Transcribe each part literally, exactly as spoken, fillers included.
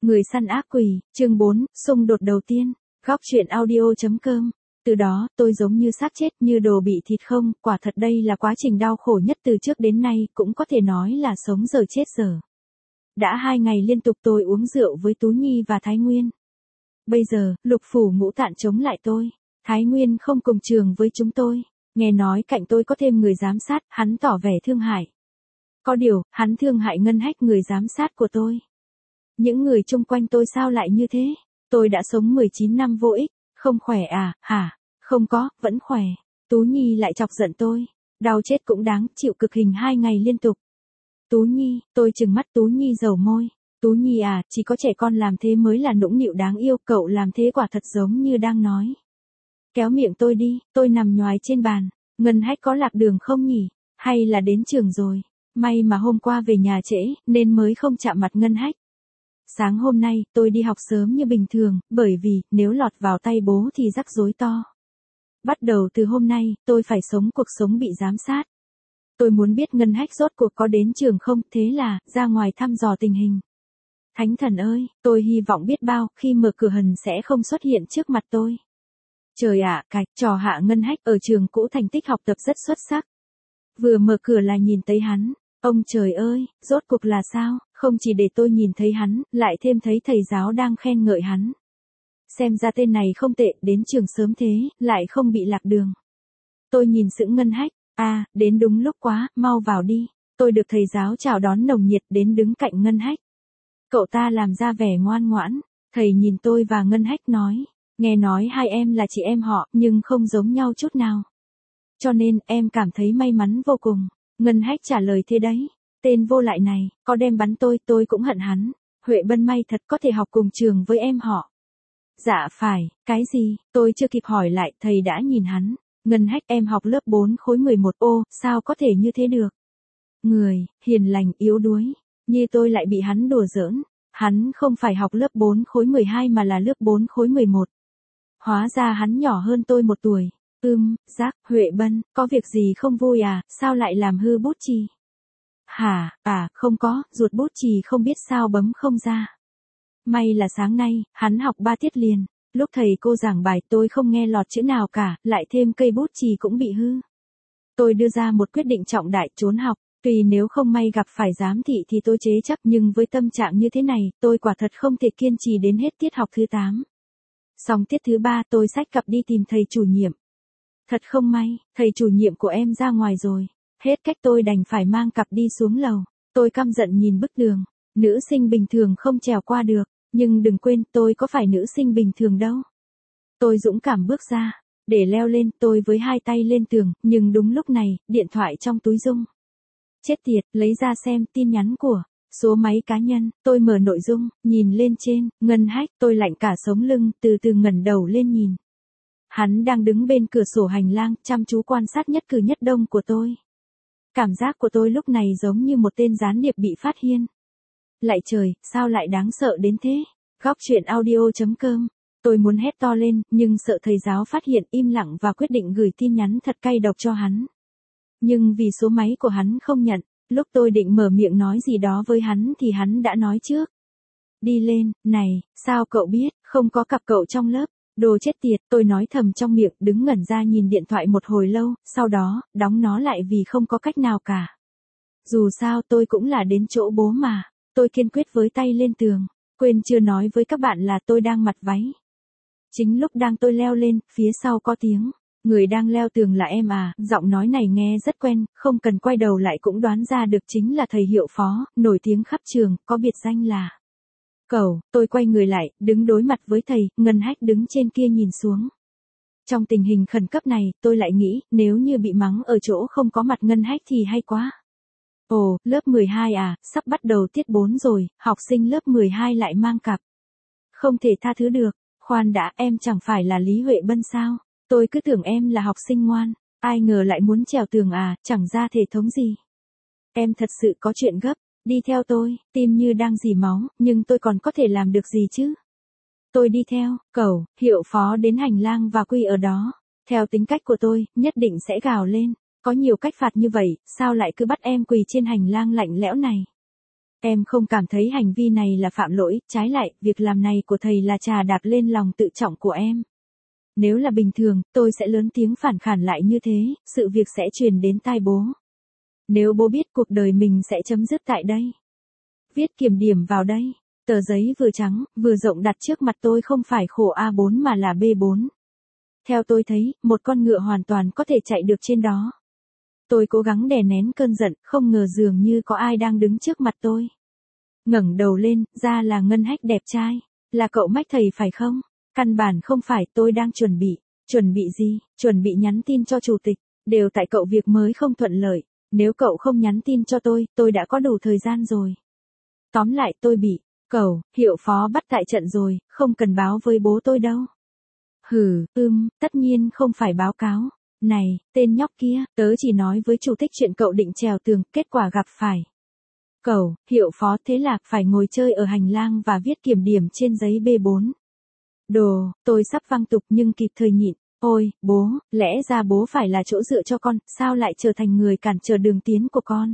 Người săn ác quỷ, chương bốn, xung đột đầu tiên, góc truyện audio.com. Từ đó, tôi giống như xác chết, như đồ bị thịt không, quả thật đây là quá trình đau khổ nhất từ trước đến nay, cũng có thể nói là sống giờ chết giờ. Đã hai ngày liên tục tôi uống rượu với Tú Nhi và Thái Nguyên. Bây giờ, Lục Phủ Ngũ Tạn chống lại tôi. Thái Nguyên không cùng trường với chúng tôi. Nghe nói cạnh tôi có thêm người giám sát, hắn tỏ vẻ thương hại. Có điều, hắn thương hại Ngân Hách, người giám sát của tôi. Những người chung quanh tôi sao lại như thế? Tôi đã sống mười chín năm vô ích, không khỏe à, hả? Không có, vẫn khỏe. Tú Nhi lại chọc giận tôi. Đau chết cũng đáng, chịu cực hình hai ngày liên tục. Tú Nhi, tôi trừng mắt Tú Nhi dầu môi. Tú Nhi à, chỉ có trẻ con làm thế mới là nũng nịu đáng yêu, cậu làm thế quả thật giống như đang nói. Kéo miệng tôi đi, tôi nằm nhoài trên bàn. Ngân Hách có lạc đường không nhỉ? Hay là đến trường rồi? May mà hôm qua về nhà trễ, nên mới không chạm mặt Ngân Hách. Sáng hôm nay, tôi đi học sớm như bình thường, bởi vì, nếu lọt vào tay bố thì rắc rối to. Bắt đầu từ hôm nay, tôi phải sống cuộc sống bị giám sát. Tôi muốn biết Ngân Hách rốt cuộc có đến trường không, thế là, ra ngoài thăm dò tình hình. Thánh thần ơi, tôi hy vọng biết bao, khi mở cửa hần sẽ không xuất hiện trước mặt tôi. Trời ạ, cạch, trò hạ Ngân Hách ở trường cũ thành tích học tập rất xuất sắc. Vừa mở cửa là nhìn thấy hắn. Ông trời ơi, rốt cuộc là sao, không chỉ để tôi nhìn thấy hắn, lại thêm thấy thầy giáo đang khen ngợi hắn. Xem ra tên này không tệ, đến trường sớm thế, lại không bị lạc đường. Tôi nhìn sững Ngân Hách, à, đến đúng lúc quá, mau vào đi. Tôi được thầy giáo chào đón nồng nhiệt đến đứng cạnh Ngân Hách. Cậu ta làm ra vẻ ngoan ngoãn, thầy nhìn tôi và Ngân Hách nói, nghe nói hai em là chị em họ, nhưng không giống nhau chút nào. Cho nên, em cảm thấy may mắn vô cùng. Ngân Hách trả lời thế đấy, tên vô lại này, có đem bắn tôi, tôi cũng hận hắn. Huệ Bân may thật có thể học cùng trường với em họ. Dạ phải, cái gì, tôi chưa kịp hỏi lại, thầy đã nhìn hắn. Ngân Hách, em học lớp bốn khối mười một, ô, sao có thể như thế được? Người, hiền lành, yếu đuối, như tôi lại bị hắn đùa giỡn. Hắn không phải học lớp bốn khối mười hai mà là lớp bốn khối mười một. Hóa ra hắn nhỏ hơn tôi một tuổi. Ưm, Giác, Huệ Bân, có việc gì không vui à, sao lại làm hư bút chì? Hả, à, không có, ruột bút chì không biết sao bấm không ra. May là sáng nay, hắn học ba tiết liền, lúc thầy cô giảng bài tôi không nghe lọt chữ nào cả, lại thêm cây bút chì cũng bị hư. Tôi đưa ra một quyết định trọng đại, trốn học, tuy nếu không may gặp phải giám thị thì tôi chế chấp, nhưng với tâm trạng như thế này, tôi quả thật không thể kiên trì đến hết tiết học thứ tám. Xong tiết thứ ba tôi xách cặp đi tìm thầy chủ nhiệm. Thật không may, thầy chủ nhiệm của em ra ngoài rồi. Hết cách tôi đành phải mang cặp đi xuống lầu. Tôi căm giận nhìn bức tường. Nữ sinh bình thường không trèo qua được. Nhưng đừng quên tôi có phải nữ sinh bình thường đâu. Tôi dũng cảm bước ra. Để leo lên tôi với hai tay lên tường. Nhưng đúng lúc này, điện thoại trong túi rung. Chết tiệt, lấy ra xem tin nhắn của số máy cá nhân. Tôi mở nội dung, nhìn lên trên. Ngân Hách, tôi lạnh cả sống lưng, từ từ ngẩng đầu lên nhìn. Hắn đang đứng bên cửa sổ hành lang, chăm chú quan sát nhất cử nhất động của tôi. Cảm giác của tôi lúc này giống như một tên gián điệp bị phát hiện. Lạy trời, sao lại đáng sợ đến thế? Góc truyện audio.com. Tôi muốn hét to lên, nhưng sợ thầy giáo phát hiện, im lặng và quyết định gửi tin nhắn thật cay độc cho hắn. Nhưng vì số máy của hắn không nhận, lúc tôi định mở miệng nói gì đó với hắn thì hắn đã nói trước. Đi lên, này, sao cậu biết, không có cặp cậu trong lớp. Đồ chết tiệt, tôi nói thầm trong miệng, đứng ngẩn ra nhìn điện thoại một hồi lâu, sau đó, đóng nó lại vì không có cách nào cả. Dù sao tôi cũng là đến chỗ bố mà, tôi kiên quyết với tay lên tường, quên chưa nói với các bạn là tôi đang mặc váy. Chính lúc đang tôi leo lên, phía sau có tiếng, người đang leo tường là em à, giọng nói này nghe rất quen, không cần quay đầu lại cũng đoán ra được chính là thầy Hiệu Phó, nổi tiếng khắp trường, có biệt danh là Cẩu. Tôi quay người lại, đứng đối mặt với thầy, Ngân Hách đứng trên kia nhìn xuống. Trong tình hình khẩn cấp này, tôi lại nghĩ, nếu như bị mắng ở chỗ không có mặt Ngân Hách thì hay quá. Ồ, lớp mười hai à, sắp bắt đầu tiết bốn rồi, học sinh lớp mười hai lại mang cặp. Không thể tha thứ được, khoan đã, em chẳng phải là Lý Huệ Bân sao? Tôi cứ tưởng em là học sinh ngoan, ai ngờ lại muốn trèo tường à, chẳng ra thể thống gì. Em thật sự có chuyện gấp. Đi theo tôi, tim như đang rỉ máu, nhưng tôi còn có thể làm được gì chứ? Tôi đi theo, Cẩu, Hiệu Phó đến hành lang và quỳ ở đó. Theo tính cách của tôi, nhất định sẽ gào lên. Có nhiều cách phạt như vậy, sao lại cứ bắt em quỳ trên hành lang lạnh lẽo này? Em không cảm thấy hành vi này là phạm lỗi, trái lại, việc làm này của thầy là trà đạp lên lòng tự trọng của em. Nếu là bình thường, tôi sẽ lớn tiếng phản khản lại như thế, sự việc sẽ truyền đến tai bố. Nếu bố biết cuộc đời mình sẽ chấm dứt tại đây. Viết kiểm điểm vào đây. Tờ giấy vừa trắng, vừa rộng đặt trước mặt tôi không phải khổ A bốn mà là B bốn. Theo tôi thấy, một con ngựa hoàn toàn có thể chạy được trên đó. Tôi cố gắng đè nén cơn giận, không ngờ dường như có ai đang đứng trước mặt tôi. Ngẩng đầu lên, ra là Ngân Hách đẹp trai. Là cậu Mách thầy phải không? Căn bản không phải, tôi đang chuẩn bị. Chuẩn bị gì? Chuẩn bị nhắn tin cho chủ tịch. Đều tại cậu việc mới không thuận lợi. Nếu cậu không nhắn tin cho tôi, tôi đã có đủ thời gian rồi. Tóm lại tôi bị, cậu, hiệu phó bắt tại trận rồi, không cần báo với bố tôi đâu. Hừ, ưm, tất nhiên không phải báo cáo. Này, tên nhóc kia, tớ chỉ nói với chủ tịch chuyện cậu định trèo tường, kết quả gặp phải. Cậu, hiệu phó thế là phải ngồi chơi ở hành lang và viết kiểm điểm trên giấy B bốn. Đồ, tôi sắp văng tục nhưng kịp thời nhịn. Ôi, bố, lẽ ra bố phải là chỗ dựa cho con, sao lại trở thành người cản trở đường tiến của con?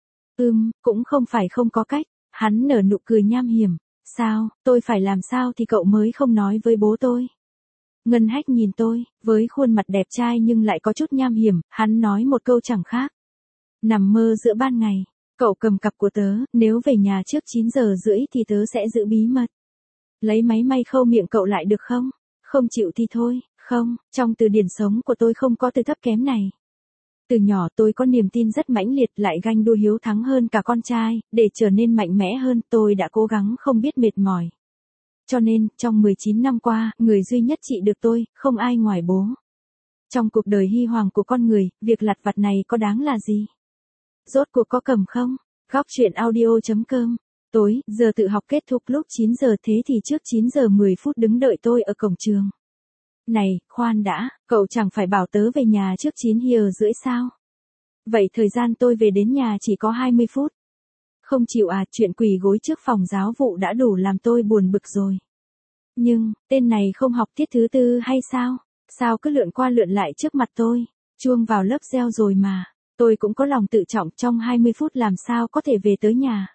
Ừm, cũng không phải không có cách. Hắn nở nụ cười nham hiểm. Sao, tôi phải làm sao thì cậu mới không nói với bố tôi? Ngân Hách nhìn tôi, với khuôn mặt đẹp trai nhưng lại có chút nham hiểm, hắn nói một câu chẳng khác. Nằm mơ giữa ban ngày, cậu cầm cặp của tớ, nếu về nhà trước chín giờ rưỡi thì tớ sẽ giữ bí mật. Lấy máy may khâu miệng cậu lại được không? Không chịu thì thôi, không, trong từ điển sống của tôi không có từ thấp kém này. Từ nhỏ tôi có niềm tin rất mãnh liệt lại ganh đua hiếu thắng hơn cả con trai, để trở nên mạnh mẽ hơn tôi đã cố gắng không biết mệt mỏi. Cho nên, trong mười chín năm qua, người duy nhất trị được tôi, không ai ngoài bố. Trong cuộc đời hy hoàng của con người, việc lặt vặt này có đáng là gì? Rốt cuộc có cầm không? Góc truyện audio chấm com. Tối, giờ tự học kết thúc lúc chín giờ thế thì trước chín giờ mười phút đứng đợi tôi ở cổng trường. Này, khoan đã, cậu chẳng phải bảo tớ về nhà trước chín giờ rưỡi sao? Vậy thời gian tôi về đến nhà chỉ có hai mươi phút. Không chịu à, chuyện quỳ gối trước phòng giáo vụ đã đủ làm tôi buồn bực rồi. Nhưng, tên này không học tiết thứ tư hay sao? Sao cứ lượn qua lượn lại trước mặt tôi? Chuông vào lớp reo rồi mà. Tôi cũng có lòng tự trọng, trong hai mươi phút làm sao có thể về tới nhà.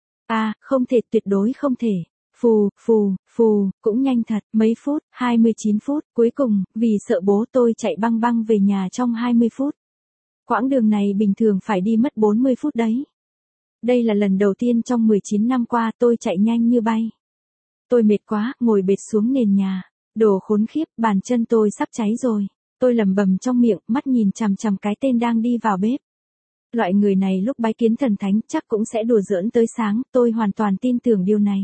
À, không thể, tuyệt đối không thể. Phù, phù, phù, cũng nhanh thật, mấy phút, hai mươi chín phút, cuối cùng, vì sợ bố tôi chạy băng băng về nhà trong hai mươi phút. Quãng đường này bình thường phải đi mất bốn mươi phút đấy. Đây là lần đầu tiên trong mười chín năm qua tôi chạy nhanh như bay. Tôi mệt quá, ngồi bệt xuống nền nhà. Đồ khốn khiếp, bàn chân tôi sắp cháy rồi. Tôi lẩm bẩm trong miệng, mắt nhìn chằm chằm cái tên đang đi vào bếp. Loại người này lúc bái kiến thần thánh chắc cũng sẽ đùa giỡn tới sáng, tôi hoàn toàn tin tưởng điều này.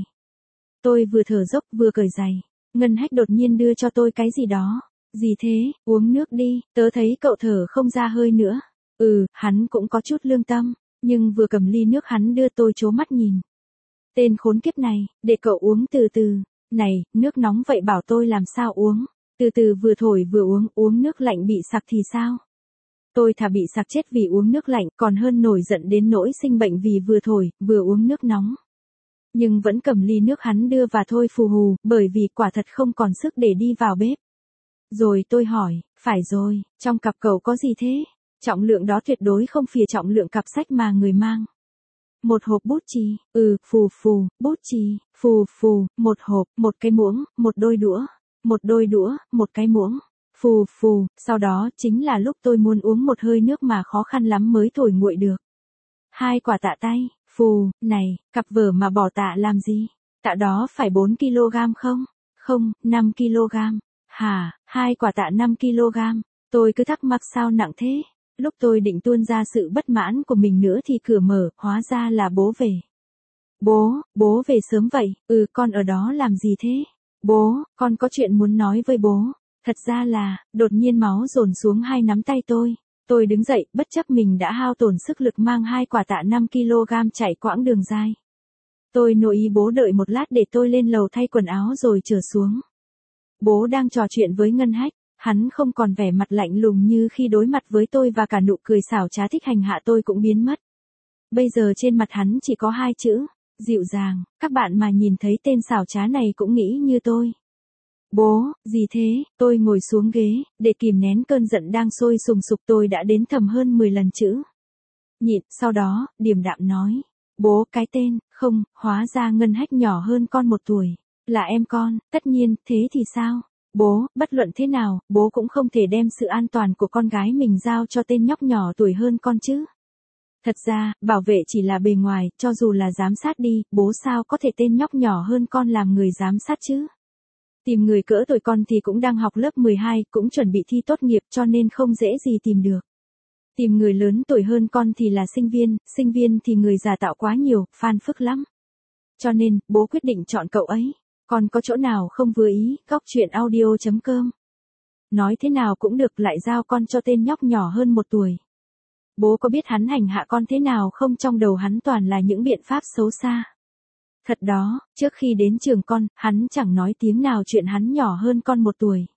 Tôi vừa thở dốc vừa cởi giày. Ngân Hách đột nhiên đưa cho tôi cái gì đó. Gì thế, uống nước đi, tớ thấy cậu thở không ra hơi nữa. Ừ, hắn cũng có chút lương tâm, nhưng vừa cầm ly nước hắn đưa tôi trố mắt nhìn. Tên khốn kiếp này, để cậu uống từ từ. Này, nước nóng vậy bảo tôi làm sao uống. Từ từ vừa thổi vừa uống, uống nước lạnh bị sặc thì sao? Tôi thà bị sặc chết vì uống nước lạnh còn hơn nổi giận đến nỗi sinh bệnh vì vừa thổi, vừa uống nước nóng. Nhưng vẫn cầm ly nước hắn đưa và thôi phù hù, bởi vì quả thật không còn sức để đi vào bếp. Rồi tôi hỏi, phải rồi, trong cặp cậu có gì thế? Trọng lượng đó tuyệt đối không phìa trọng lượng cặp sách mà người mang. Một hộp bút chì, ừ, phù phù, bút chì, phù phù, một hộp, một cái muỗng, một đôi đũa, một đôi đũa, một cái muỗng, phù phù, sau đó chính là lúc tôi muốn uống một hơi nước mà khó khăn lắm mới thổi nguội được. Hai quả tạ tay, phù, này, cặp vở mà bỏ tạ làm gì? Tạ đó phải bốn ki lô gam không? Không, năm ki lô gam. Hả, hai quả tạ năm ki lô gam. Tôi cứ thắc mắc sao nặng thế? Lúc tôi định tuôn ra sự bất mãn của mình nữa thì cửa mở, hóa ra là bố về. Bố, bố về sớm vậy, ừ con ở đó làm gì thế? Bố, con có chuyện muốn nói với bố. Thật ra là, đột nhiên máu dồn xuống hai nắm tay tôi. Tôi đứng dậy, bất chấp mình đã hao tổn sức lực mang hai quả tạ năm ki lô gam chạy quãng đường dài. Tôi nội ý bố đợi một lát để tôi lên lầu thay quần áo rồi trở xuống. Bố đang trò chuyện với Ngân Hách, hắn không còn vẻ mặt lạnh lùng như khi đối mặt với tôi và cả nụ cười xảo trá thích hành hạ tôi cũng biến mất. Bây giờ trên mặt hắn chỉ có hai chữ, dịu dàng, các bạn mà nhìn thấy tên xảo trá này cũng nghĩ như tôi. Bố, gì thế, tôi ngồi xuống ghế, để kìm nén cơn giận đang sôi sùng sục tôi đã đến thầm hơn mười lần chữ. Nhịn, sau đó, điềm đạm nói, Bố cái tên, không, hóa ra Ngân Hách nhỏ hơn con một tuổi. Là em con, tất nhiên, thế thì sao? Bố, bất luận thế nào, bố cũng không thể đem sự an toàn của con gái mình giao cho tên nhóc nhỏ tuổi hơn con chứ. Thật ra, bảo vệ chỉ là bề ngoài, cho dù là giám sát đi, bố sao có thể tên nhóc nhỏ hơn con làm người giám sát chứ? Tìm người cỡ tuổi con thì cũng đang học lớp mười hai, cũng chuẩn bị thi tốt nghiệp cho nên không dễ gì tìm được. Tìm người lớn tuổi hơn con thì là sinh viên, sinh viên thì người già tạo quá nhiều, phan phức lắm. Cho nên, bố quyết định chọn cậu ấy. Còn có chỗ nào không vừa ý, góc chuyện audio chấm com. Nói thế nào cũng được, lại giao con cho tên nhóc nhỏ hơn một tuổi. Bố có biết hắn hành hạ con thế nào không, trong đầu hắn toàn là những biện pháp xấu xa. Thật đó, trước khi đến trường con, hắn chẳng nói tiếng nào chuyện hắn nhỏ hơn con một tuổi.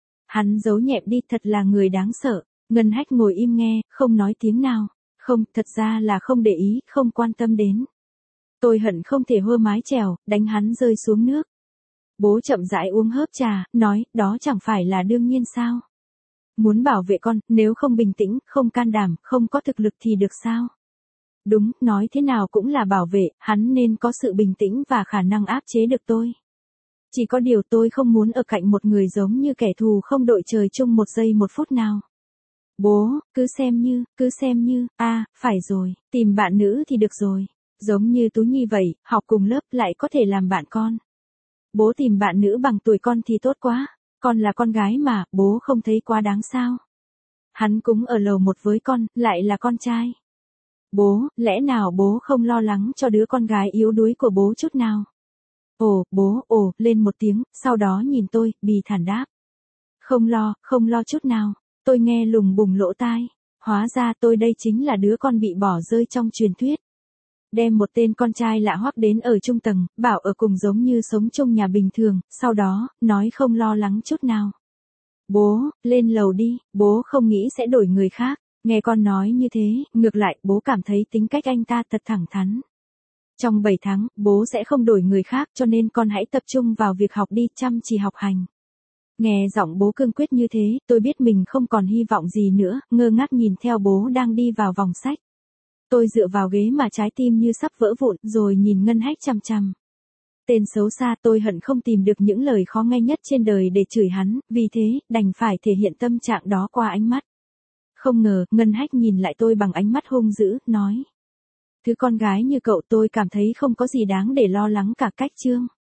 Hắn giấu nhẹm đi, thật là người đáng sợ. Ngân Hách ngồi im nghe, không nói tiếng nào. Không, thật ra là không để ý, không quan tâm đến. Tôi hận không thể hơ mái chèo, đánh hắn rơi xuống nước. Bố chậm rãi uống hớp trà, nói, đó chẳng phải là đương nhiên sao? Muốn bảo vệ con, nếu không bình tĩnh, không can đảm, không có thực lực thì được sao? Đúng, nói thế nào cũng là bảo vệ, hắn nên có sự bình tĩnh và khả năng áp chế được tôi. Chỉ có điều tôi không muốn ở cạnh một người giống như kẻ thù không đội trời chung một giây một phút nào. Bố, cứ xem như, cứ xem như, a à, phải rồi, tìm bạn nữ thì được rồi. Giống như Tú Nhi vậy, học cùng lớp lại có thể làm bạn con. Bố tìm bạn nữ bằng tuổi con thì tốt quá. Con là con gái mà, bố không thấy quá đáng sao? Hắn cũng ở lầu một với con, lại là con trai. Bố, lẽ nào bố không lo lắng cho đứa con gái yếu đuối của bố chút nào? Ồ, bố, ồ, lên một tiếng, sau đó nhìn tôi, bì thản đáp. Không lo, không lo chút nào. Tôi nghe lùng bùng lỗ tai. Hóa ra tôi đây chính là đứa con bị bỏ rơi trong truyền thuyết. Đem một tên con trai lạ hoắc đến ở chung tầng, bảo ở cùng giống như sống chung nhà bình thường, sau đó, nói không lo lắng chút nào. Bố, lên lầu đi, bố không nghĩ sẽ đổi người khác. Nghe con nói như thế, ngược lại, bố cảm thấy tính cách anh ta thật thẳng thắn. Trong bảy tháng, bố sẽ không đổi người khác cho nên con hãy tập trung vào việc học đi, chăm chỉ học hành. Nghe giọng bố cương quyết như thế, tôi biết mình không còn hy vọng gì nữa, ngơ ngác nhìn theo bố đang đi vào vòng sách. Tôi dựa vào ghế mà trái tim như sắp vỡ vụn, rồi nhìn Ngân Hách chằm chằm. Tên xấu xa, tôi hận không tìm được những lời khó nghe nhất trên đời để chửi hắn, vì thế, đành phải thể hiện tâm trạng đó qua ánh mắt. Không ngờ, Ngân Hách nhìn lại tôi bằng ánh mắt hung dữ, nói. Thứ con gái như cậu tôi cảm thấy không có gì đáng để lo lắng cả. Cách chương.